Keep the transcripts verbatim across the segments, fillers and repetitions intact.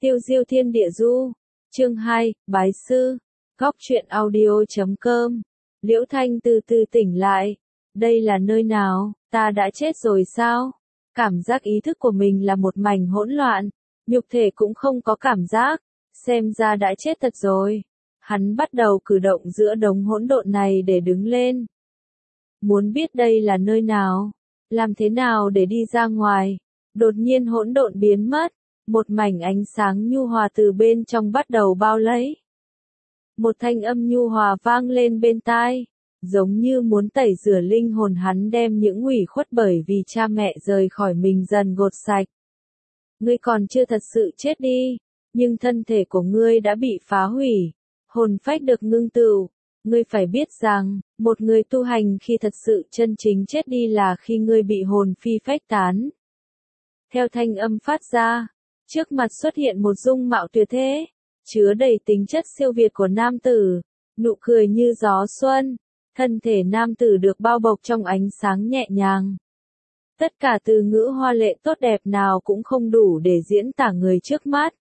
Tiêu diêu thiên địa du. Chương hai, Bái sư. Góc truyện audio chấm com. Liễu Thanh từ từ tỉnh lại. Đây là nơi nào, ta đã chết rồi sao? Cảm giác ý thức của mình là một mảnh hỗn loạn, nhục thể cũng không có cảm giác, xem ra đã chết thật rồi. Hắn bắt đầu cử động giữa đống hỗn độn này để đứng lên. Muốn biết đây là nơi nào, làm thế nào để đi ra ngoài? Đột nhiên hỗn độn biến mất, một mảnh ánh sáng nhu hòa từ bên trong bắt đầu bao lấy. Một thanh âm nhu hòa vang lên bên tai, giống như muốn tẩy rửa linh hồn hắn, đem những ủy khuất bởi vì cha mẹ rời khỏi mình dần gột sạch. Ngươi còn chưa thật sự chết đi, nhưng thân thể của ngươi đã bị phá hủy, hồn phách được ngưng tụ. Ngươi phải biết rằng, một người tu hành khi thật sự chân chính chết đi là khi ngươi bị hồn phi phách tán. Theo thanh âm phát ra, trước mặt xuất hiện một dung mạo tuyệt thế, chứa đầy tính chất siêu việt của nam tử, nụ cười như gió xuân, thân thể nam tử được bao bọc trong ánh sáng nhẹ nhàng. Tất cả từ ngữ hoa lệ tốt đẹp nào cũng không đủ để diễn tả người trước mắt.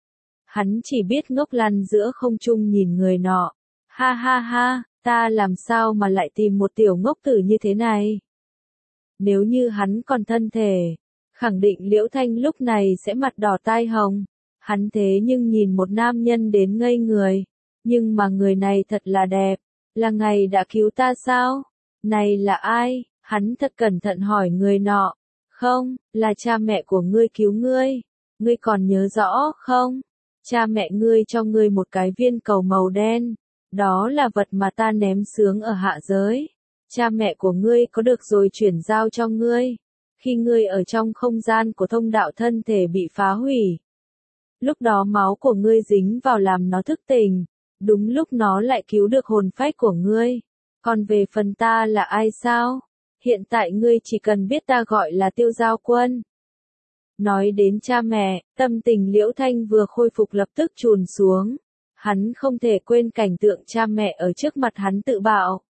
Hắn chỉ biết ngốc lăn giữa không trung nhìn người nọ. Ha ha ha, ta làm sao mà lại tìm một tiểu ngốc tử như thế này? Nếu như hắn còn thân thể, khẳng định Liễu Thanh lúc này sẽ mặt đỏ tai hồng. Hắn thế nhưng nhìn một nam nhân đến ngây người. Nhưng mà người này thật là đẹp. Là ngài đã cứu ta sao? Này là ai? Hắn thật cẩn thận hỏi người nọ. Không, là cha mẹ của ngươi cứu ngươi. Ngươi còn nhớ rõ không? Cha mẹ ngươi cho ngươi một cái viên cầu màu đen. Đó là vật mà ta ném xướng ở hạ giới. Cha mẹ của ngươi có được rồi chuyển giao cho ngươi. Khi ngươi ở trong không gian của thông đạo, thân thể bị phá hủy. Lúc đó máu của ngươi dính vào làm nó thức tỉnh. Đúng lúc nó lại cứu được hồn phách của ngươi. Còn về phần ta là ai sao? Hiện tại ngươi chỉ cần biết ta gọi là Tiêu Giao Quân. Nói đến cha mẹ, tâm tình Liễu Thanh vừa khôi phục lập tức trùn xuống. Hắn không thể quên cảnh tượng cha mẹ ở trước mặt hắn tự bạo.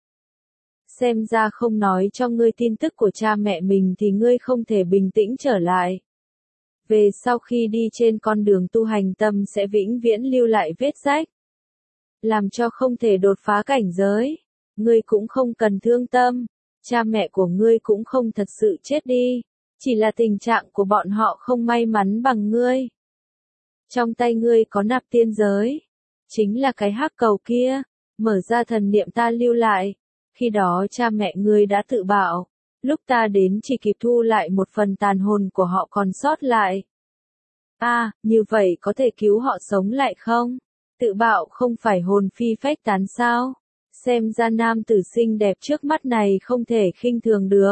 Xem ra không nói cho ngươi tin tức của cha mẹ mình thì ngươi không thể bình tĩnh trở lại. Về sau khi đi trên con đường tu hành, tâm sẽ vĩnh viễn lưu lại vết rách. Làm cho không thể đột phá cảnh giới. Ngươi cũng không cần thương tâm. Cha mẹ của ngươi cũng không thật sự chết đi. Chỉ là tình trạng của bọn họ không may mắn bằng ngươi. Trong tay ngươi có nạp tiên giới. Chính là cái hắc cầu kia. Mở ra thần niệm ta lưu lại. Khi đó cha mẹ ngươi đã tự bạo. Lúc ta đến chỉ kịp thu lại một phần tàn hồn của họ còn sót lại. À, như vậy có thể cứu họ sống lại không? Tự bạo không phải hồn phi phách tán sao? Xem ra nam tử xinh đẹp trước mắt này không thể khinh thường được.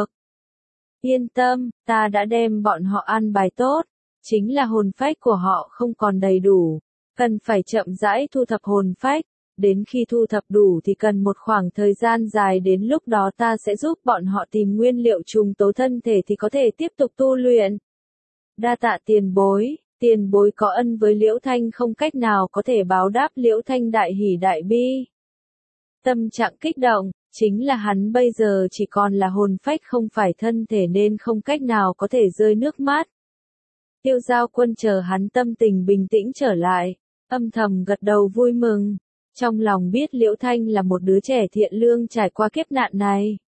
Yên tâm, ta đã đem bọn họ an bài tốt. Chính là hồn phách của họ không còn đầy đủ. Cần phải chậm rãi thu thập hồn phách. Đến khi thu thập đủ thì cần một khoảng thời gian dài, đến lúc đó ta sẽ giúp bọn họ tìm nguyên liệu trùng tố thân thể thì có thể tiếp tục tu luyện. Đa tạ tiền bối, tiền bối có ân với Liễu Thanh không cách nào có thể báo đáp. Liễu Thanh đại hỉ đại bi. Tâm trạng kích động, chính là hắn bây giờ chỉ còn là hồn phách không phải thân thể nên không cách nào có thể rơi nước mắt. Tiêu Giao Quân chờ hắn tâm tình bình tĩnh trở lại, âm thầm gật đầu vui mừng. Trong lòng biết Liễu Thanh là một đứa trẻ thiện lương trải qua kiếp nạn này.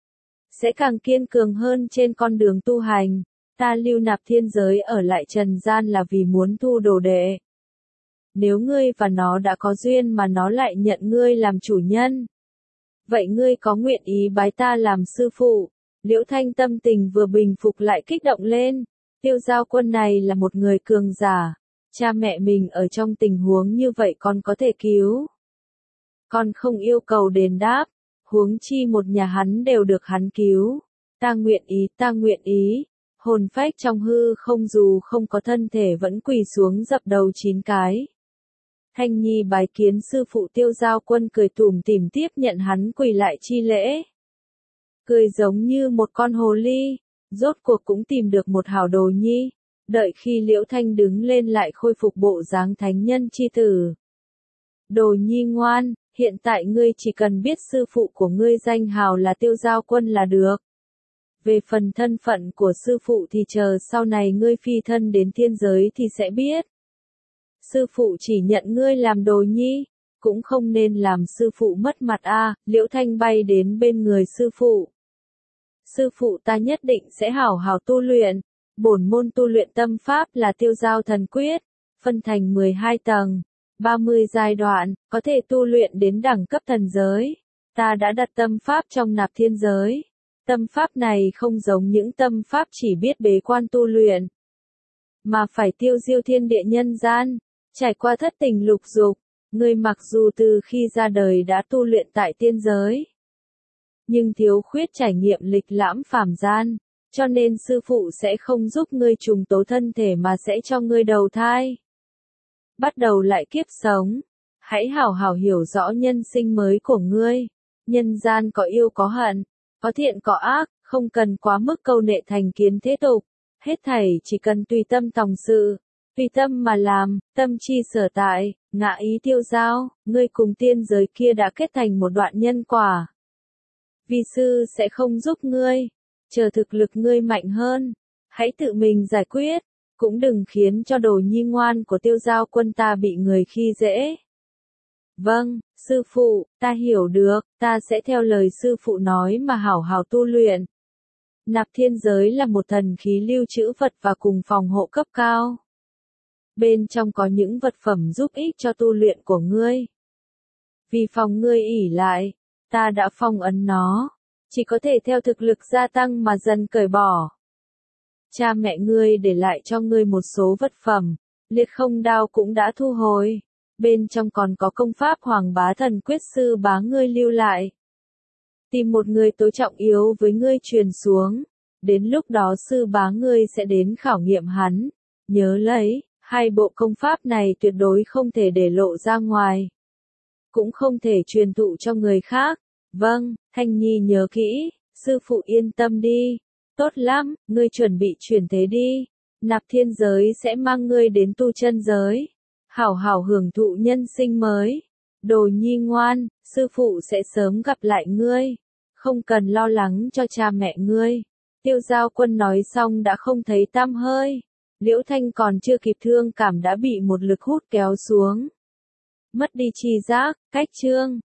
Sẽ càng kiên cường hơn trên con đường tu hành. Ta lưu nạp thiên giới ở lại trần gian là vì muốn thu đồ đệ. Nếu ngươi và nó đã có duyên mà nó lại nhận ngươi làm chủ nhân. Vậy ngươi có nguyện ý bái ta làm sư phụ? Liễu Thanh tâm tình vừa bình phục lại kích động lên. Tiêu Giao Quân này là một người cường giả. Cha mẹ mình ở trong tình huống như vậy còn có thể cứu. Còn không yêu cầu đền đáp, huống chi một nhà hắn đều được hắn cứu. Ta nguyện ý, ta nguyện ý. Hồn phách trong hư không dù không có thân thể vẫn quỳ xuống dập đầu chín cái. Thanh Nhi bái kiến sư phụ. Tiêu Giao Quân cười tủm tỉm tiếp nhận hắn quỳ lại chi lễ. Cười giống như một con hồ ly, rốt cuộc cũng tìm được một hảo đồ nhi. Đợi khi Liễu Thanh đứng lên lại khôi phục bộ dáng thánh nhân chi tử. Đồ nhi ngoan, hiện tại ngươi chỉ cần biết sư phụ của ngươi danh hào là Tiêu Giao Quân là được. Về phần thân phận của sư phụ thì chờ sau này ngươi phi thân đến thiên giới thì sẽ biết. Sư phụ chỉ nhận ngươi làm đồ nhi, cũng không nên làm sư phụ mất mặt a. À. Liễu Thanh bay đến bên người sư phụ. Sư phụ ta nhất định sẽ hảo hảo tu luyện. Bổn môn tu luyện tâm pháp là Tiêu Giao Thần Quyết, phân thành mười hai tầng, ba mươi giai đoạn, có thể tu luyện đến đẳng cấp thần giới. Ta đã đặt tâm pháp trong Nạp Thiên giới. Tâm pháp này không giống những tâm pháp chỉ biết bế quan tu luyện, mà phải tiêu diêu thiên địa nhân gian, trải qua thất tình lục dục. Ngươi mặc dù từ khi ra đời đã tu luyện tại tiên giới, nhưng thiếu khuyết trải nghiệm lịch lãm phàm gian, cho nên sư phụ sẽ không giúp ngươi trùng tố thân thể mà sẽ cho ngươi đầu thai. Bắt đầu lại kiếp sống. Hãy hảo hảo hiểu rõ nhân sinh mới của ngươi. Nhân gian có yêu có hận, có thiện có ác, không cần quá mức câu nệ thành kiến thế tục. Hết thảy chỉ cần tùy tâm tòng sự, tùy tâm mà làm, tâm chi sở tại, ngã ý tiêu giao, ngươi cùng tiên giới kia đã kết thành một đoạn nhân quả. Vi sư sẽ không giúp ngươi, chờ thực lực ngươi mạnh hơn, hãy tự mình giải quyết, cũng đừng khiến cho đồ nhi ngoan của Tiêu Giao quân ta bị người khi dễ. Vâng, sư phụ, ta hiểu được, ta sẽ theo lời sư phụ nói mà hảo hảo tu luyện. Nạp Thiên giới là một thần khí lưu trữ vật và cùng phòng hộ cấp cao. Bên trong có những vật phẩm giúp ích cho tu luyện của ngươi. Vì phòng ngươi ỷ lại, ta đã phong ấn nó, chỉ có thể theo thực lực gia tăng mà dần cởi bỏ. Cha mẹ ngươi để lại cho ngươi một số vật phẩm, liệt không đao cũng đã thu hồi. Bên trong còn có công pháp Hoàng Bá Thần Quyết sư bá ngươi lưu lại. Tìm một người tối trọng yếu với ngươi truyền xuống, đến lúc đó sư bá ngươi sẽ đến khảo nghiệm hắn. Nhớ lấy, hai bộ công pháp này tuyệt đối không thể để lộ ra ngoài, cũng không thể truyền thụ cho người khác. Vâng, Thanh Nhi nhớ kỹ, sư phụ yên tâm đi. Tốt lắm, ngươi chuẩn bị chuyển thế đi. Nạp Thiên giới sẽ mang ngươi đến tu chân giới, hảo hảo hưởng thụ nhân sinh mới. Đồ nhi ngoan, sư phụ sẽ sớm gặp lại ngươi, không cần lo lắng cho cha mẹ ngươi. Tiêu Giao quân nói xong đã không thấy tăm hơi. Liễu Thanh còn chưa kịp thương cảm đã bị một lực hút kéo xuống. Mất đi tri giác, cách chương.